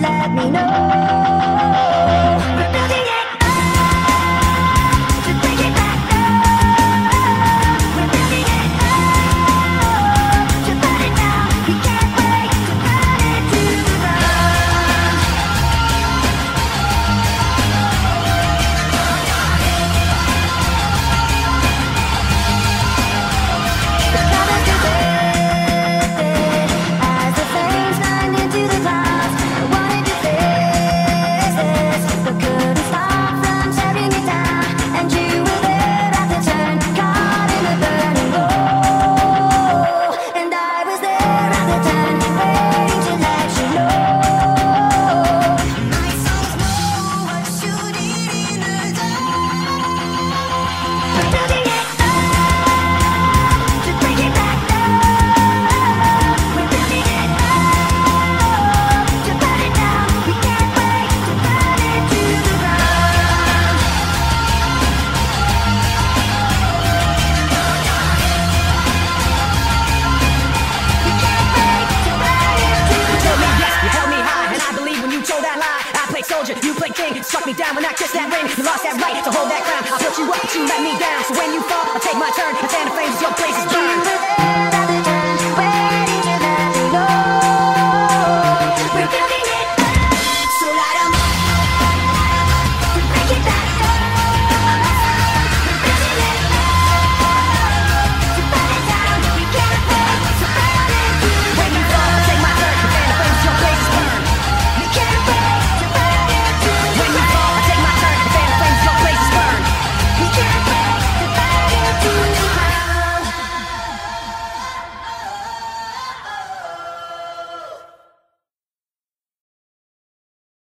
let me know. We're building it up to bring it back up. We're building it up to burn it down. We can't wait to burn it to the ground. The colors are vivid as the flames climb into the clouds. I wanted to face this, but couldn't stop from tearing it down. And you were there at the turn, caught in the burning glow. And I was there at the turn, waiting to let you know. My soul's more was shooting in the dark. We're building it up to bring it back up. We're building it up to burn it down. We can't wait to burn it to the ground. We can't wait to burn it to You the told me ground. yes, you held me high, and I believe when you told that lie. I played soldier, you played king. Struck me down when I kissed that ring. You lost that right to hold that crown. I built you up, but you let me down. So when you fall, I'll take my turn. And fan the flames as your blazes burn.